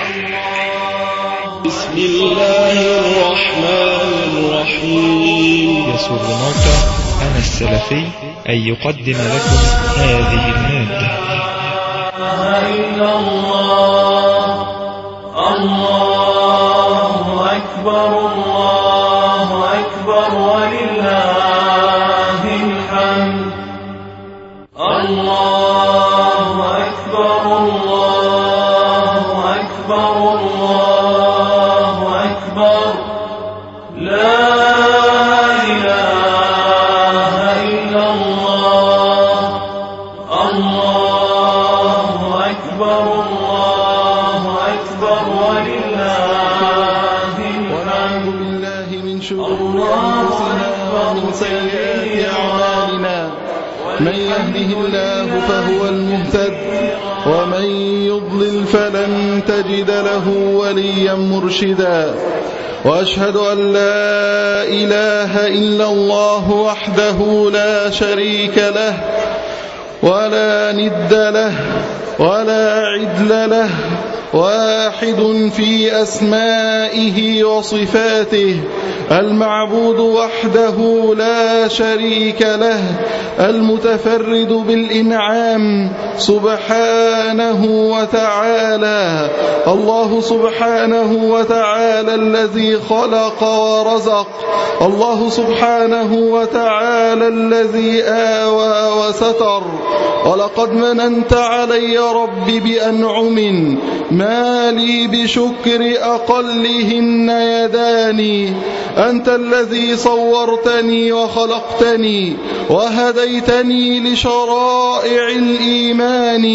بسم الله الرحمن الرحيم. يسر موقع أنا السلفي أن يقدم لكم هذه المادة. إلا الله الله أكبر الله أكبر ولله الحمد. الله أكبر الله أكبر الله أكبر لا إله إلا الله. الله أكبر الله أكبر ولله الحمد. بالله من شرور أنفسنا ومن سيئات أعمالنا، من يهده الله فهو المهتد، ومن يضلل فلن تجد له وليا مرشدا. وأشهد أن لا إله إلا الله وحده لا شريك له ولا ند له ولا عدل له، واحد في أسمائه وصفاته، المعبود وحده لا شريك له، المتفرد بالإنعام سبحانه وتعالى. الله سبحانه وتعالى الذي خلق ورزق، الله سبحانه وتعالى الذي آوى وستر. ولقد مننت علي ربي بأنعم ما لي بشكر أقلهن يداني. أنت الذي صورتني وخلقتني وهديتني لشرائع الإيمان.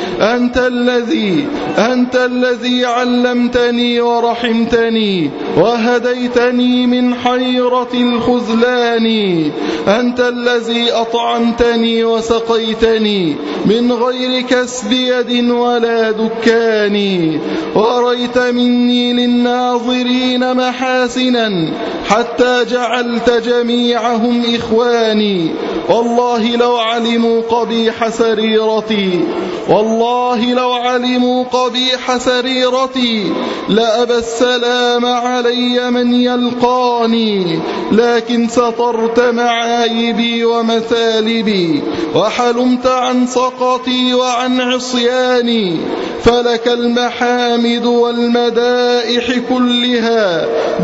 أنت الذي علمتني ورحمتني وهديتني من حيرة الخذلان. أنت الذي أطعمتني وسقيتني من غير كسب يد ولا دكان. وأريت مني للناظرين محاسنا حتى جعلت جميعهم إخواني. والله لو علموا قبيح سريرتي، والله لو علموا قبيح سريرتي لأبى السلام علي من يلقاني. لكن سترت معايبي ومثالبي وحلمت عن سقطي وعن عصياني. فلك المحامد والمدائح كلها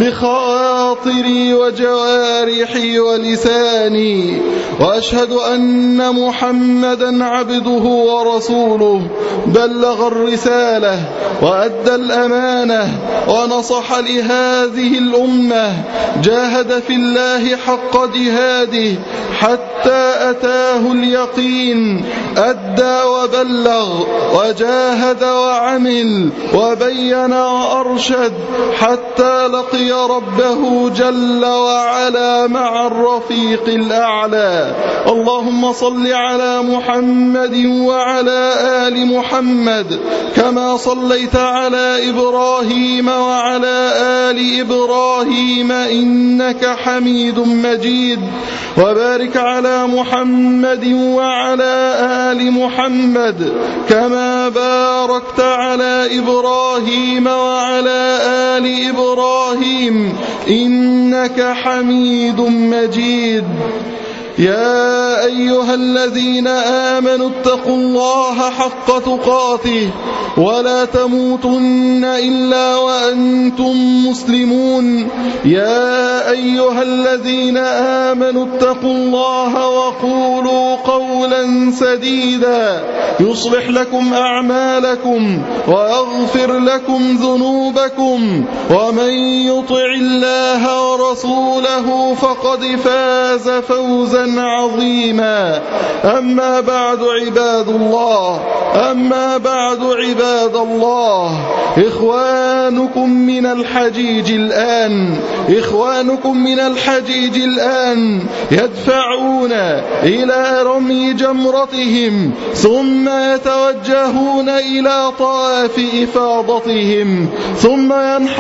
بخواطري وجوارحي ولساني. وأشهد أن محمدا عبده ورسوله، بلغ الرسالة وأدى الأمانة ونصح لهذه الأمة، جاهد في الله حق جهاده حتى أتاه اليقين، أدى وبلغ وجاهد وعمل وبين وأرشد حتى لقي ربه جل وعلا مع الرفيق الأعلى. اللهم صل على محمد وعلى آل محمد كما صليت على إبراهيم وعلى آل إبراهيم إنك حميد مجيد. وبارك على محمد وعلى آل محمد كما باركت على إبراهيم وعلى آل إبراهيم إنك حميد مجيد. يا أيها الذين آمنوا اتقوا الله حق تقاته ولا تموتن إلا وأنتم مسلمون. يا أيها الذين آمنوا اتقوا الله وقولوا قولا سديدا يصلح لكم أعمالكم ويغفر لكم ذنوبكم، ومن يطع الله ورسوله فقد فاز فوزا عظيما. أما بعد عباد الله، إخوانكم من الحجيج الآن يدفعون إلى رمي جمرتهم، ثم يتوجهون إلى طواف إفاضتهم، ثم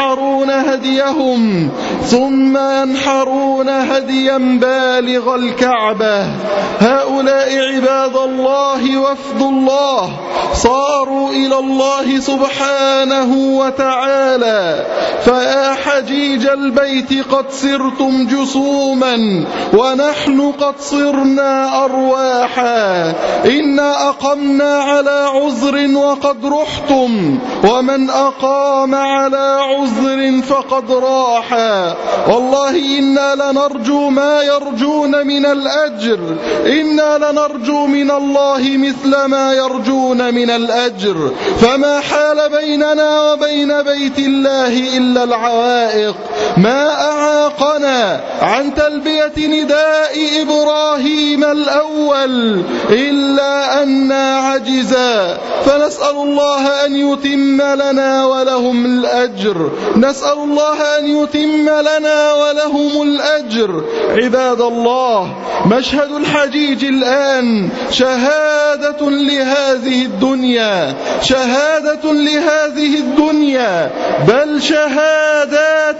ينحرون هديا بالغ الكعبة الكعبة. هؤلاء عباد الله وفد الله صاروا إلى الله سبحانه وتعالى. فيا حجيج البيت قد صرتم جسوما ونحن قد صرنا أرواحا. إنا أقمنا على عذر وقد رحتم، ومن أقام على عذر فقد راحا. والله إنا لنرجو ما يرجون من الأجر، إنا لنرجو من الله مثل ما يرجون من الأجر. فما حال بيننا وبين بيت الله إلا العوائق. ما أعاقنا عن تلبية نداء إبراهيم الأول إلا أننا عجزا. فنسأل الله أن يتم لنا ولهم الأجر، نسأل الله أن يتم لنا ولهم الأجر. عباد الله، مشهد الحجيج الآن شهادة لهذه الدنيا، شهادة لهذه الدنيا، بل شهادات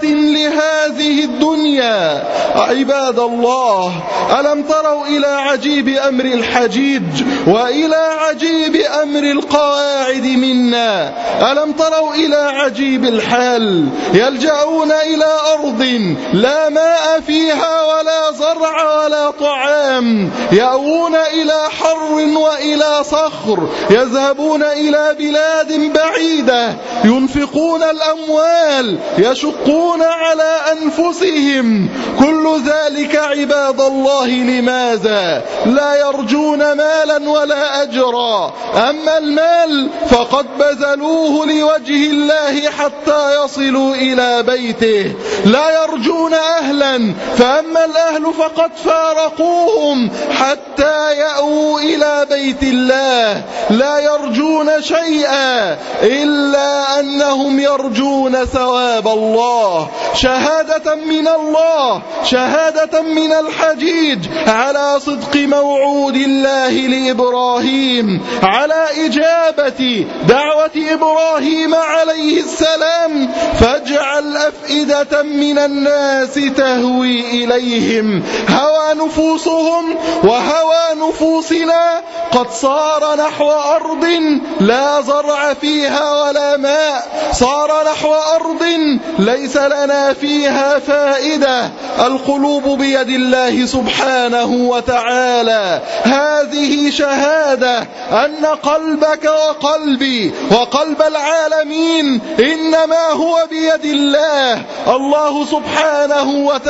لهذه الدنيا. عباد الله، ألم تروا إلى عجيب أمر الحجيج وإلى عجيب أمر القواعد منا؟ ألم تروا إلى عجيب الحال؟ يلجأون إلى أرض لا ماء فيها ولا زرع ولا طعام، يأوون إلى حر وإلى صخر، يذهبون إلى بلاد بعيدة، ينفقون الأموال، يشقون على أنفسهم. كل ذلك عباد الله لماذا؟ لا يرجون مالا ولا أجرا. أما المال فقد بذلوه لوجه الله حتى يصلوا إلى بيته. لا يرجون أهلا، فأما الأهل فقد فارقوهم حتى يأووا إلى بيت الله. لا يرجون شيئا إلا أنهم يرجون ثواب الله. شهادة من الله، شهادة من الحجيج على صدق موعود الله لإبراهيم، على إجابة دعوة إبراهيم عليه السلام. فاجعل أفئدة من الناس تهوي إليهم. هوى نفوسهم وهوى نفوسنا قد صار نحو أرض لا زرع فيها ولا ماء، صار نحو أرض ليس لنا فيها فائدة. القلوب بيد الله سبحانه وتعالى. هذه شهادة أن قلبك وقلبي وقلب العالمين إنما هو بيد الله. الله سبحانه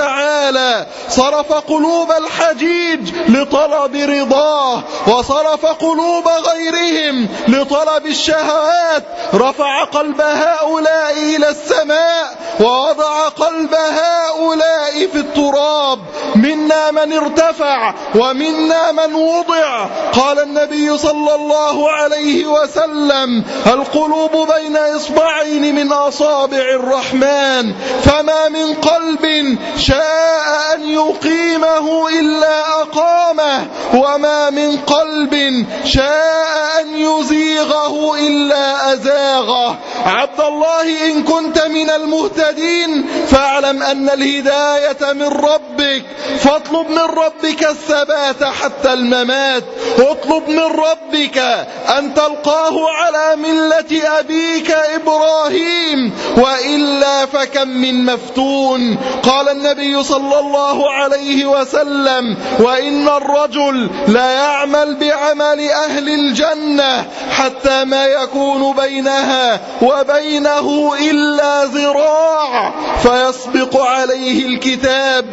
وتعالى صرف قلوب الحجيج لطلب رضاه، وصرف قلوب غيرهم لطلب الشهوات. رفع قلب هؤلاء إلى السماء ووضع قلب هؤلاء في التراب. منا من ارتفع ومنا من وضع. قال النبي صلى الله عليه وسلم: القلوب بين إصبعين من أصابع الرحمن، فما من قلب شاء أن يقيمه إلا أقامه، وما من قلب شاء أن يزيغه إلا أزاغه. عبد الله، إن كنت من المهتدين فاعلم أن الهداية من ربك، فاطلب من ربك الثبات حتى الممات. اطلب من ربك أن تلقاه على ملة أبيك إبراهيم، وإلا فكم من مفتون. قال النبي صلى الله عليه وسلم: وإن الرجل لا يعمل بعمل أهل الجنة حتى ما يكون بينها وبينه إلا ذراع، فيسبق عليه الكتاب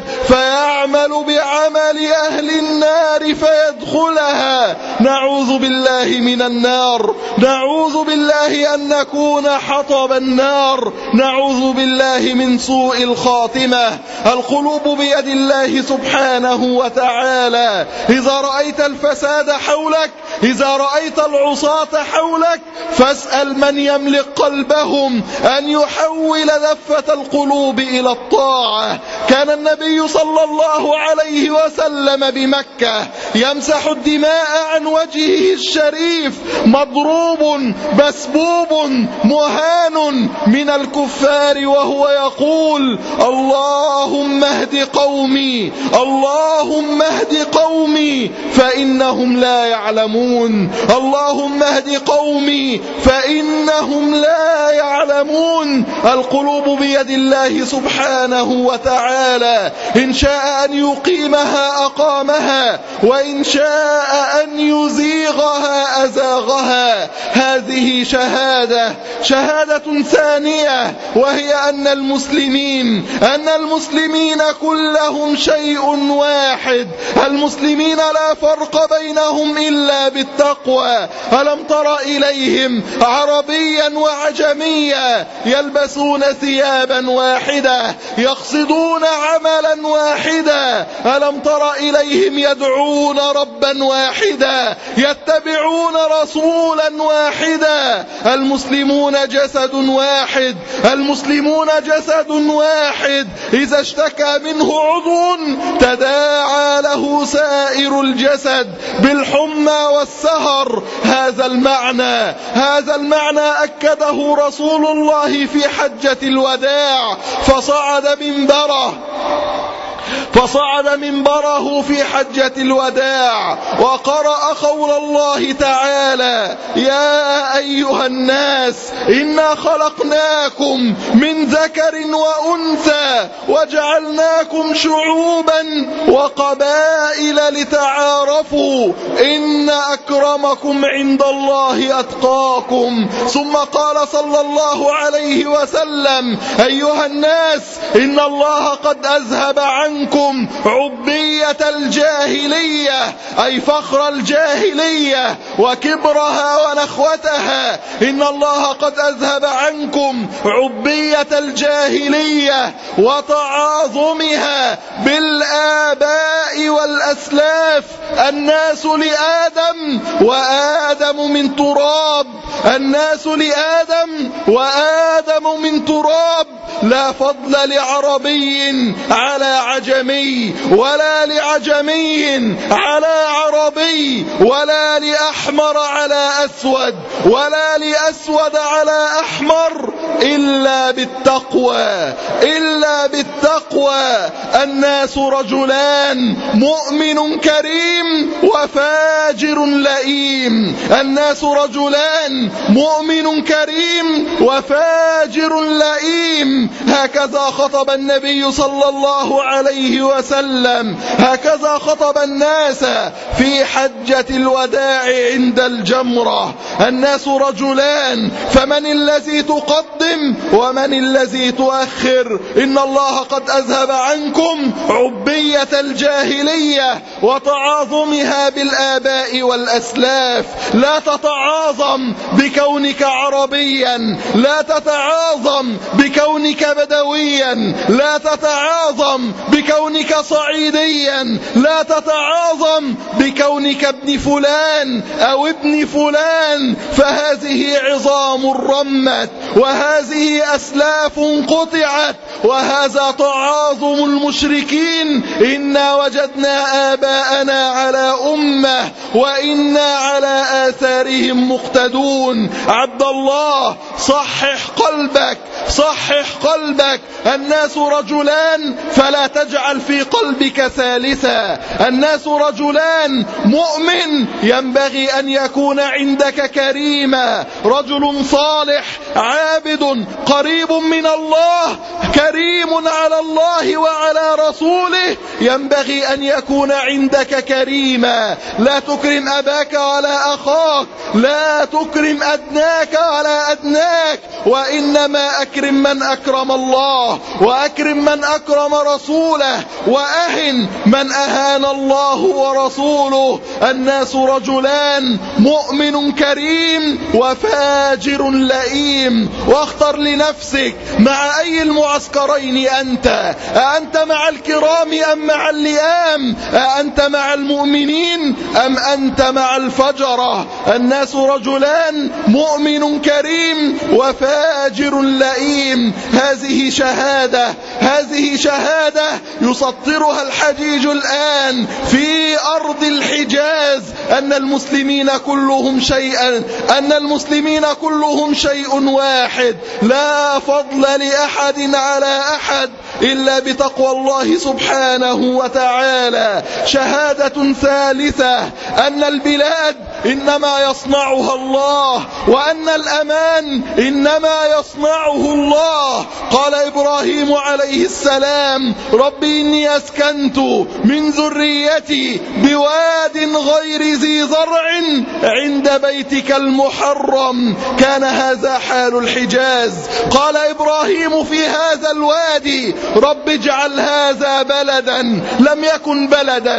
فيعمل بعمل أهل النار فيدخلها. نعوذ بالله من النار، نعوذ بالله أن نكون حطب النار، نعوذ بالله من سوء الخاتمة. القلوب بيد الله سبحانه وتعالى. إذا رأيت الفساد حولك، إذا رأيت العصاة حولك، فاسأل من يملك قلبهم أن يحول دفة القلوب إلى الطاعة. كان النبي صلى الله عليه وسلم بمكة يمسح الدماء عن وجهه الشريف، مضروب مسبوب مهان من الكفار وهو يقول: اللهم اهد قومي، اللهم اهد قومي فإنهم لا يعلمون، اللهم اهد قومي فإنهم لا يعلمون. القلوب بيد الله سبحانه وتعالى، إن شاء أن يقيمها أقامها، وإن شاء أن يزيغها أزاغها. هذه شهادة ثانية، وهي أن المسلمين كلهم شيء واحد. المسلمين لا فرق بينهم إلا بالتقوى. ألم تر إليهم عربيا وعجميا يلبسون ثيابا واحدة، يقصدون عملا واحدا؟ ألم تر إليهم يدعون ربا واحدا، يتبعون رسولا واحدا؟ المسلمون جسد واحد، المسلمون جسد واحد، إذا اشتكى منه عضو تداعى له سائر الجسد بالحمى والسهر. هذا المعنى أكده رسول الله في حجة الوداع، فصعد منبره في حجة الوداع وقرأ قول الله تعالى: يا أيها الناس إنا خلقناكم من ذكر وأنثى وجعلناكم شعوبا وقبائل لتعارفوا إن أكرمكم عند الله أتقاكم. ثم قال صلى الله عليه وسلم: أيها الناس إن الله قد أذهب عنكم عبية الجاهلية، أي فخر الجاهلية وكبرها ونخوتها. إن الله قد أذهب عنكم عبية الجاهلية وتعاظمها بالآباء والأسلاف. الناس لآدم وآدم من تراب، الناس لآدم وآدم من تراب. لا فضل لعربي على عجمي، ولا لعجمي على عربي، ولا لأحمر على أسود، ولا لأسود على أحمر، إلا بالتقوى، إلا بالتقوى. الناس رجلان، مؤمن كريم وفاجر لئيم. الناس رجلان، مؤمن كريم وفاجر لئيم. هكذا خطب النبي صلى الله عليه وسلم، هكذا خطب الناس في حجة الوداع عند الجمرة. الناس رجلان، فمن الذي تقدم ومن الذي تؤخر؟ إن الله قد أذهب عنكم عبية الجاهلية وتعاظمها بالآباء والأسلاف. لا تتعاظم بكونك عربيا، لا تتعاظم بكونك بدويا، لا تتعاظم بكونك صعيديا، لا تتعاظم بكونك ابن فلان أو ابن فلان، فهذه عظام رمت، وهذه أسلاف قطعت، وهذا تعاظم المشركين. إنا وجدنا آباءنا على أمة وإنا على آثارهم مقتدون. عبد الله، صحح قلبك، صحح قلبك. الناس رجلان، فلا تجعل في قلبك ثالثا. الناس رجلان، مؤمن ينبغي أن يكون عندك كريما، رجل صالح عابد قريب من الله، كريم على الله وعلى رسوله، ينبغي أن يكون عندك كريما. لا تكرم أباك ولا أخاك، لا تكرم أدناك ولا أدناك، وإنما أكرم من أكرم الله، وأكرم من أكرم رسوله، وأهن من أهان الله ورسوله. الناس رجلان، مؤمن كريم وفاجر لئيم. واختر لنفسك مع أي المعسكرين أنت. أأنت مع الكرام أم مع اللئام؟ أأنت مع المؤمنين أم أنت مع الفجرة؟ الناس رجلان، مؤمن كريم وفاجر لئيم. هذه شهادة، هذه شهادة يسطرها الحجيج الآن في أرض الحجاز، أن المسلمين كلهم شيء واحد. لا لا فضل لأحد على أحد إلا بتقوى الله سبحانه وتعالى. شهادة ثالثة أن البلاد إنما يصنعها الله، وأن الأمان إنما يصنعه الله. قال إبراهيم عليه السلام: ربي إني أسكنت من ذريتي بواد غير ذي زرع عند بيتك المحرم. كان هذا حال الحجاز. قال إبراهيم في هذا الوادي: رب اجعل هذا بلدا لم يكن بلدا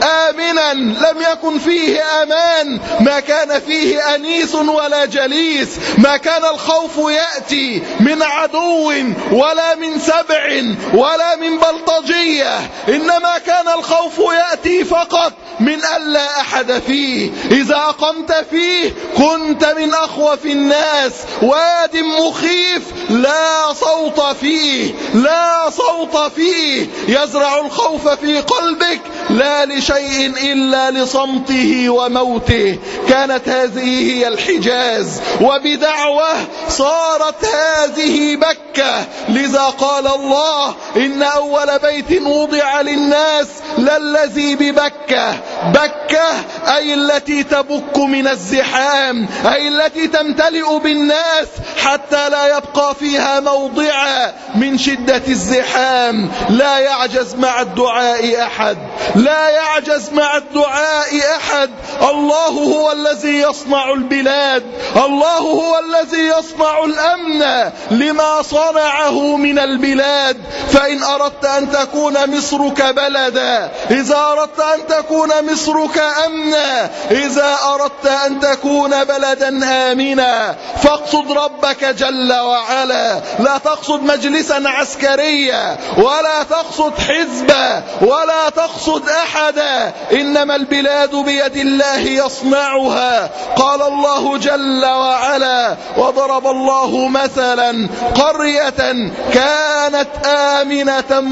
آمنا، لم يكن فيه أمان، ما كان فيه أنيس ولا جليس، ما كان الخوف يأتي من عدو ولا من سبع ولا من بلطجية، إنما كان الخوف يأتي فقط من ألا أحد فيه. إذا أقمت فيه كنت من أخوف الناس. واد مخيف لا صوت فيه، لا صوت فيه، يزرع الخوف في قلبك لا لشيء إلا لصمته وموته. كانت هذه هي الحجاز، وبدعوة صارت هذه بكة. لذا قال الله: إن أول بيت وضع للناس للذي ببكة. بكة أي التي تبك من الزحام، أي التي تمتلئ بالناس حتى لا يبقى فيها موضع من شدة الزحام. لا يعجز مع الدعاء أحد، لا يعجز مع الدعاء أحد. الله هو الذي يصنع البلاد، الله هو الذي يصنع الأمن لما صنعه من البلاد. فإن أردت أن تكون مصرك بلدا، إذا أردت أن تكون مصرك أمنا، إذا أردت أن تكون بلدا آمنا، فاقصد ربك جل وعلا. لا تقصد مجلسا عسكريا، ولا تقصد حزبا، ولا تقصد أحدا، إنما البلاد بيد الله يصنعها. قال الله جل وعلا: وضرب الله مثلا قرية كانت آمنة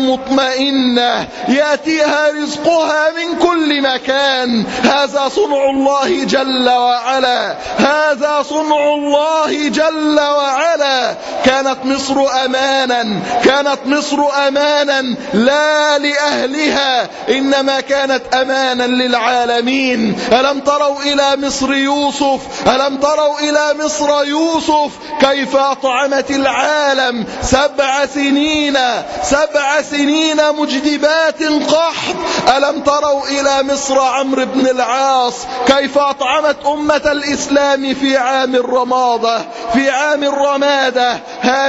مطمئنة يأتيها رزقها من كل مكان. هذا صنع الله جل وعلا، هذا صنع الله جل وعلا. كانت مصر أمانا، كانت مصر أمانا لا لأهلها، إنما كانت أمانا للعالمين. ألم تروا إلى مصر يوسف، ألم تروا إلى مصر يوسف كيف أطعمت العالم 7 سنين، 7 سنين مجدبات قحط. ألم تروا إلى مصر عمرو بن العاص كيف أطعمت أمة الإسلام في عام الرمادة، في عام الرمادة.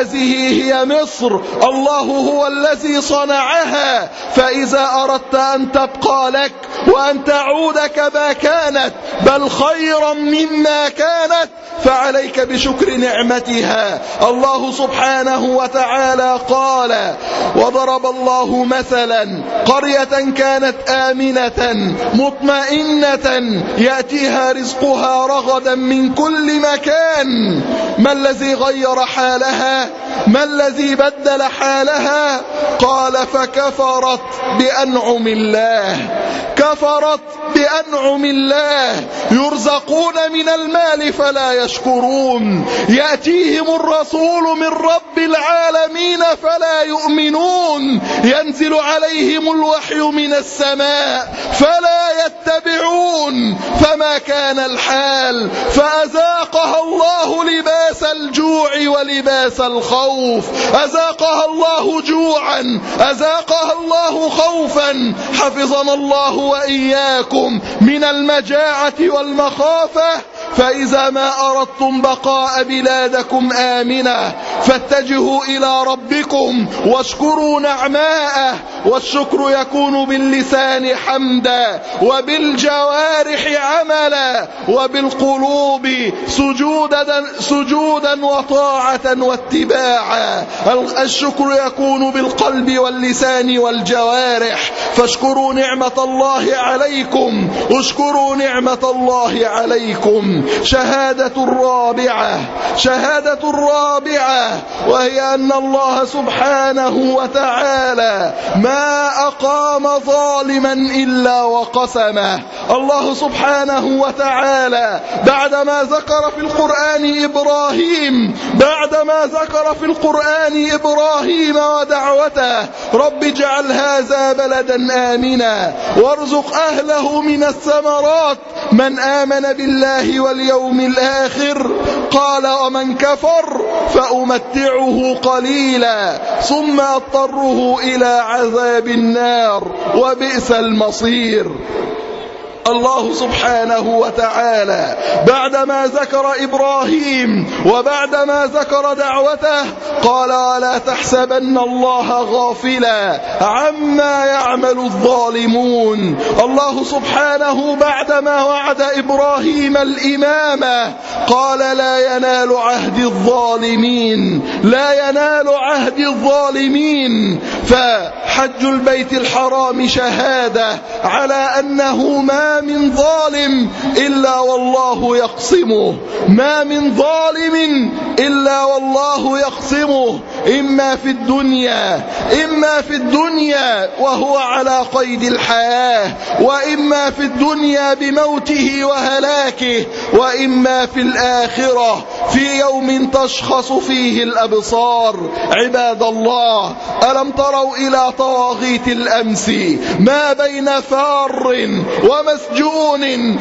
هذه هي مصر، الله هو الذي صنعها. فإذا أردت أن تبقى لك وأن تعود كما كانت بل خيرا مما كانت، فعليك بشكر نعمتها. الله سبحانه وتعالى قال: وضرب الله مثلا قرية كانت آمنة مطمئنة يأتيها رزقها رغدا من كل مكان. ما الذي غير حالها؟ ما الذي بدل حالها؟ قال: فكفرت بأنعم الله، كفرت بأنعم الله. يرزقون من المال فلا يشكرون، يأتيهم الرسول من رب العالمين فلا يؤمنون، ينزل عليهم الوحي من السماء فلا يتبعون. فما كان الحال؟ فأذاقها الله لباس الجوع ولباس الخوف. أذاقها الله جوعا، أذاقها الله خوفا. حفظنا الله وإياكم من المجاعة والمخافة. فإذا ما أردتم بقاء بلادكم آمنة فاتجهوا إلى ربكم واشكروا نعماءه. والشكر يكون باللسان حمدا، وبالجوارح عملا، وبالقلوب سجودا وطاعة واتباعا. الشكر يكون بالقلب واللسان والجوارح. فاشكروا نعمة الله عليكم، اشكروا نعمة الله عليكم. شهادة الرابعة، شهادة الرابعة، وهي أن الله سبحانه وتعالى ما أقام ظالما إلا وقسمه. الله سبحانه وتعالى بعدما ذكر في القرآن إبراهيم ودعوته رب اجعل هذا بلدا آمنا وارزق أهله من الثمرات من آمن بالله واليوم الآخر قال ومن كفر فأمتعه قليلا ثم أضطره إلى عذاب النار وبئس المصير. الله سبحانه وتعالى بعدما ذكر إبراهيم وبعدما ذكر دعوته قال ولا تحسبن الله غافلا عما يعمل الظالمون. الله سبحانه بعدما وعد إبراهيم الإمامة قال لا ينال عهد الظالمين. فحج البيت الحرام شهادة على أنه ما من ظالم إلا والله يقسمه إما في الدنيا وهو على قيد الحياة وإما في الدنيا بموته وهلاكه وإما في الآخرة في يوم تشخص فيه الأبصار. عباد الله ألم تروا إلى طواغيت الأمس ما بين فار ومسجون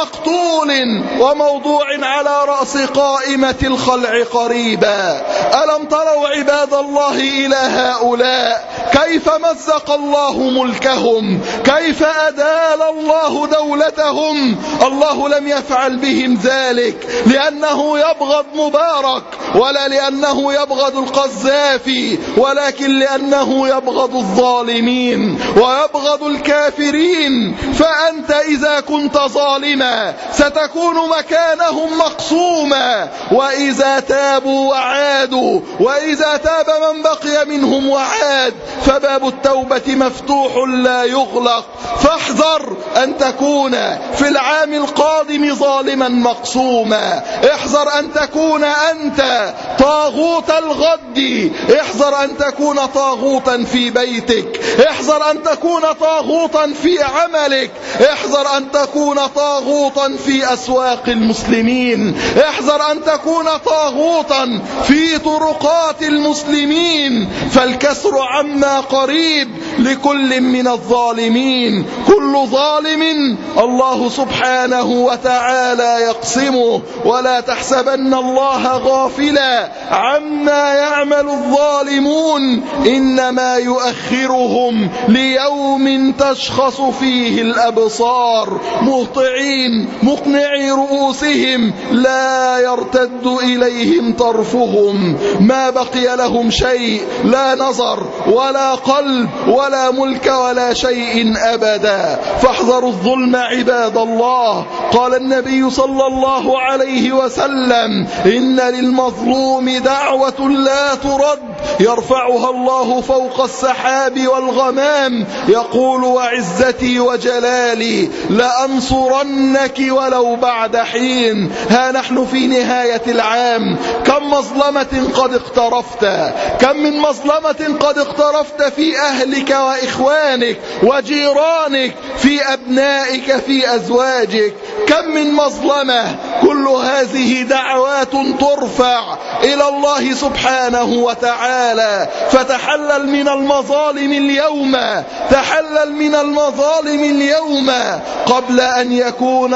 ومقتول وموضوع على رأس قائمة الخلع قريبا. ألم تروا عباد الله إلى هؤلاء كيف مزق الله ملكهم، كيف أدال الله دولتهم. الله لم يفعل بهم ذلك لأنه يبغض مبارك ولا لأنه يبغض القذافي، ولكن لأنه يبغض الظالمين ويبغض الكافرين. فأنت إذا كنت ظالما ستكون مكانهم مقسوما، وإذا تابوا وعادوا وإذا تاب من بقي منهم وعاد فباب التوبة مفتوح لا يغلق. فاحذر أن تكون في العام القادم ظالما مقسوما. احذر أن تكون أنت طاغوت الغد، احذر أن تكون طاغوتا في بيتك، احذر أن تكون طاغوتا في عملك، احذر أن تكون طاغوتا في أسواق المسلمين، احذر أن تكون طاغوتا في طرقات المسلمين. فالكسر عما قريب لكل من الظالمين. كل ظالم الله سبحانه وتعالى يقسمه. ولا تحسبن الله غافلا عما يعمل الظالمون إنما يؤخرهم ليوم تشخص فيه الأبصار مهطعين مقنعي رؤوسهم لا يرتد إليهم طرفهم. ما بقي لهم شيء، لا نظر ولا قلب ولا ملك ولا شيء أبدا. فاحذروا الظلم عباد الله. قال النبي صلى الله عليه وسلم إن للمظلوم دعوة لا ترد يرفعها الله فوق السحاب والغمام يقول وعزتي وجلالي لأنصرنك ولو بعد حين. ها نحن في نهاية العام، كم مظلمة قد اقترفت، كم من مظلمة قد اقترفت في أهلك وإخوانك وجيرانك، في أبنائك، في أزواجك. كم من مظلمة. كل هذه دعوات ترفع إلى الله سبحانه وتعالى. فتحلل من المظالم اليوم، تحلل من المظالم اليوم قبل أن يكون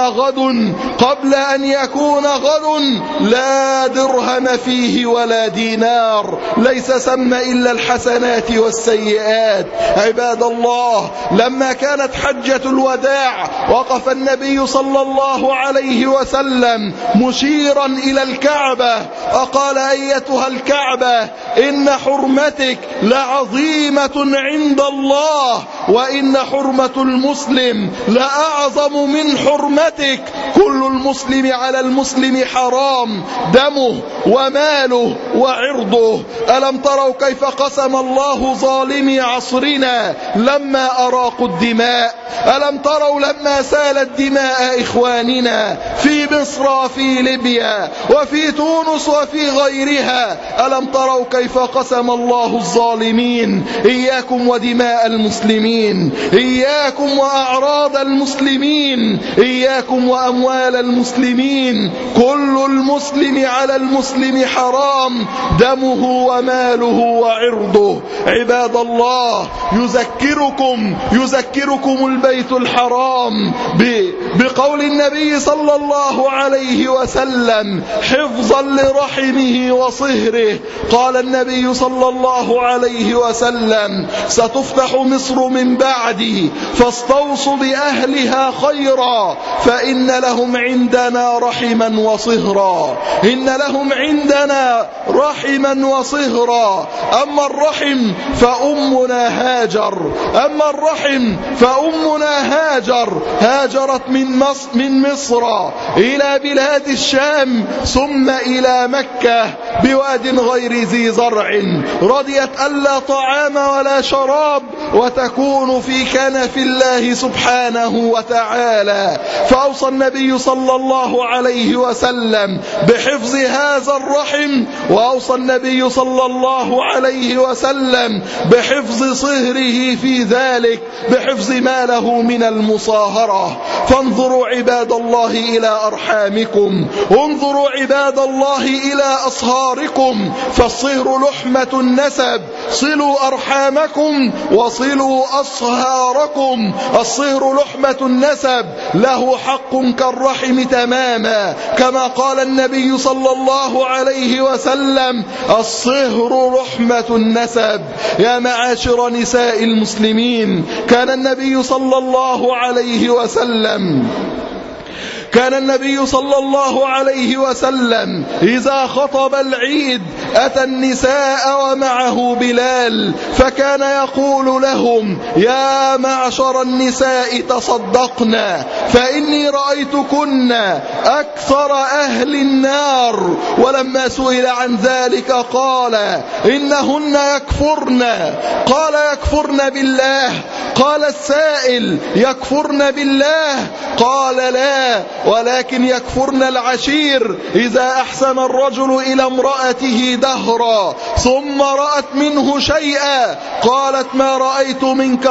غد لا درهم فيه ولا دينار. ليس ثم إلا الحسنات والسيئات. عباد الله لما كانت حجة الوداع وقف النبي صلى الله عليه وسلم مشيرا إلى الكعبة وقال أيتها الكعبة إن حرمتك لعظيمة عند الله وإن حرمة المسلم لأعظم من حرمتك. كل المسلم على المسلم حرام، دمه وماله وعرضه. ألم تروا كيف قسم الله ظالمي عصرنا لما أراقوا الدماء؟ ألم تروا لما سالت دماء إخواننا في مصر وفي ليبيا وفي تونس وفي غيرها؟ ألم تروا كيف قسم الله الظالمين؟ إياكم ودماء المسلمين، إياكم وأعراض المسلمين، إياكم وأموال المسلمين. كل المسلم على المسلم حرام، دمه وماله وعرضه. عباد الله، يذكركم البيت الحرام بقول النبي صلى الله عليه وسلم حفظا لرحمه وصهره. قال النبي صلى الله عليه وسلم ستفتح مصر من بعدي فاستوصوا بأهلها خيرا فإن لهم عندنا رحما وصهرا. إن لهم عندنا رحما وصهرا. أما الرحم فأمنا هاجر هاجرت من مصر إلى بلاد الشام ثم إلى مكة بواد غير ذي زرع، رضيت ألا طعام ولا شراب وتكون في كنف الله سبحانه وتعالى. فأوصى النبي صلى الله عليه وسلم بحفظ هذا الرحم، وأوصى النبي صلى الله عليه وسلم بحفظ صهره في ذلك، بحفظ ما له من المصاهرة. فانظروا عباد الله إلى أرحامكم، انظروا عباد الله إلى أصهاركم، فالصهر لحمة النسب. صلوا أرحامكم وصلوا أصهاركم. الصهر لحمة النسب له حق كالرحم تماما، كما قال النبي صلى الله عليه وسلم الصهر لحمة النسب. يا معاشر نساء المسلمين، كان النبي صلى الله عليه وسلم إذا خطب العيد أتى النساء ومعه بلال، فكان يقول لهم يا معشر النساء تصدقنا فإني رأيتكن أكثر أهل النار. ولما سئل عن ذلك قال إنهن يكفرن. قال يكفرن بالله؟ قال السائل يكفرن بالله؟ قال لا، ولكن يكفرن العشير. إذا أحسن الرجل إلى امرأته دهرا ثم رأت منه شيئا قالت ما رأيت منك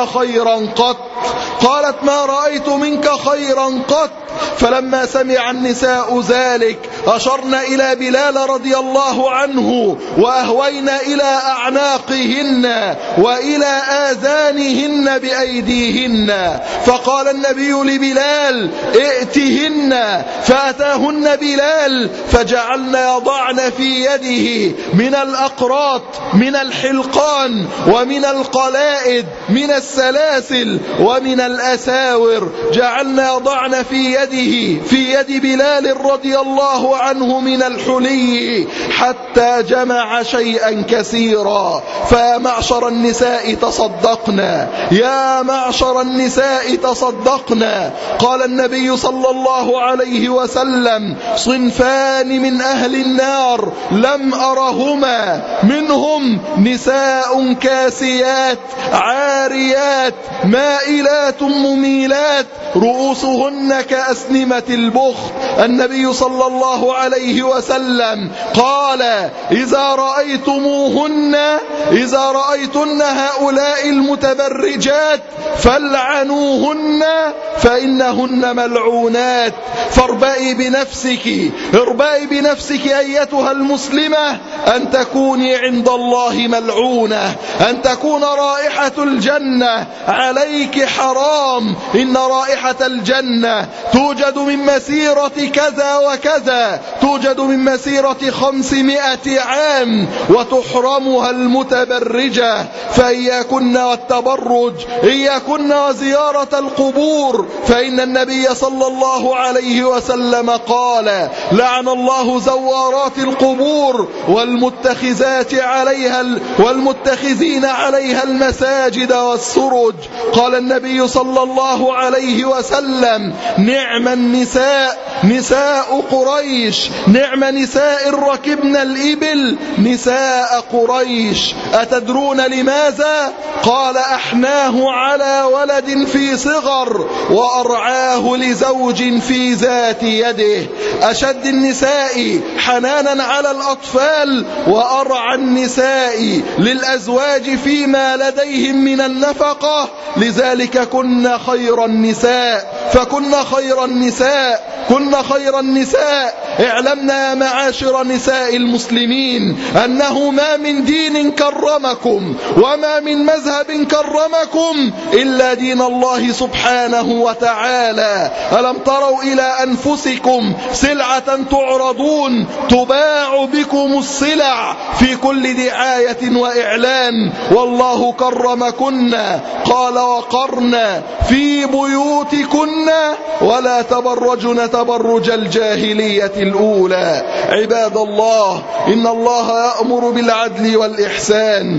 خيرا قط. فلما سمع النساء ذلك أشرن إلى بلال رضي الله عنه وأهوين إلى أعناقهن وإلى آذانهن بأيديهن. فقال النبي لبلال ائتهن، فأتاهن بلال فجعلن يضعن في يده من الأقراط، من الحلقان، ومن القلائد، من السلاسل، ومن الأساور، جعلن يضعن في يد بلال رضي الله عنه من الحلي حتى جمع شيئا كثيرا. فيا معشر النساء تصدقنا، يا معشر النساء تصدقنا. قال النبي صلى الله عليه وسلم صنفان من أهل النار لم أرهما، منهم نساء كاسيات عاريات مائلات مميلات رؤوسهن كأسنمة البخت. النبي صلى الله عليه وسلم قال إذا رأيتن هؤلاء المتبرجات فالعنوهن فإنهن ملعونات. فاربئي بنفسك أيتها المسلمة أن تكوني عند الله ملعونة، أن تكون رائحة الجنة عليك حرام. إن رائحة الجنة توجد من مسيرة كذا وكذا، توجد من مسيرة 500 عام، وتحرمها المتبرجة. فإياكن والتبرج، إياكن وزيارة القبور، فإن النبي صلى الله عليه وسلم قال: لعن الله زوارات القبور والمتخذين عليها المساجد والسرج. قال النبي صلى الله عليه وسلم: نعم النساء نساء قريش، نعم نساء ركبن الإبل نساء قريش. أتدرون لماذا؟ قال: أحناه على ولد في صغر وأرعاه لزوج في ذات يده. أشد النساء حنانا على الأطفال وأرعى النساء للأزواج فيما لديهم من النفقة، لذلك كن خير النساء، فكن خير النساء، كن خير النساء. اعلمنا يا معاشر نساء المسلمين أنه ما من دين كرمكم وما من مذهب كرمكم إلا دين الله سبحانه وتعالى. ألم تروا إلى أنفسكم سلعة تعرضون تباع بكم السلع في كل دعاية وإعلان، والله كرمكن. قال: وقرن في بيوتكن ولا تبرجن تبرج الجاهلية الأولى. عباد الله، إن الله يأمر بالعدل والإحسان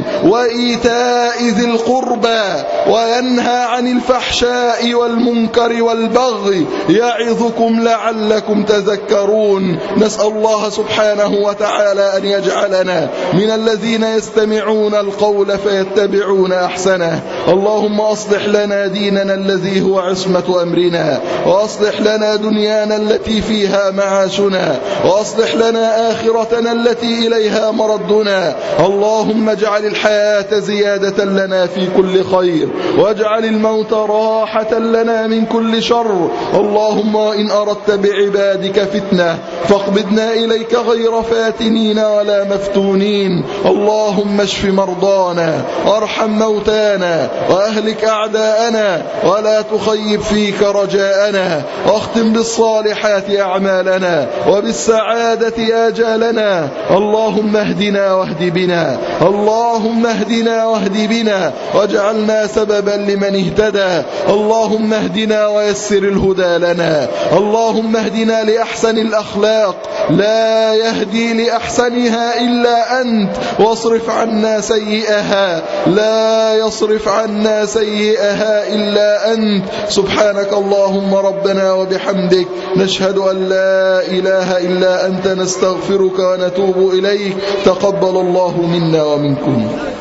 وإيتاء ذي القربى وينهى عن الفحشاء والمنكر والبغي يعظكم لعلكم تذكرون. نسأل الله سبحانه وتعالى أن يجعلنا من الذين يستمعون القول فيتبعون أحسنه. اللهم أصلح لنا ديننا الذي هو عصمة أمرنا، وأصلح لنا دنيانا التي فيها معاشنا، وأصلح لنا آخرتنا التي إليها مردنا. اللهم اجعل الحياة زيادة لنا في كل خير، واجعل الموت راحة لنا من كل شر. اللهم إن أردت بعبادك فتنة فاقبضنا إليك غير فاتنين ولا مفتونين. اللهم اشف مرضانا وارحم موتانا وأهلك أعداءنا ولا تخيب فيك رجاءنا، واختم بالصالحات أعمالنا وبالسعادة آجالنا. اللهم اهدنا واهد بنا، اللهم اهدنا واهد بنا واجعلنا سببا لمن اهتدى. اللهم اهدنا ويسر الهدى لنا. اللهم اهدنا لأحسن الأخلاق لا يهدي لأحسنها إلا أنت، واصرف عنا سيئها لا يصرف عنا سيئها إلا أنت. سبحانك اللهم ربنا وبحمدك، نشهد أن لا إله إلا أنت، نستغفرك ونتوب إليك. تقبل الله منا ومنكم.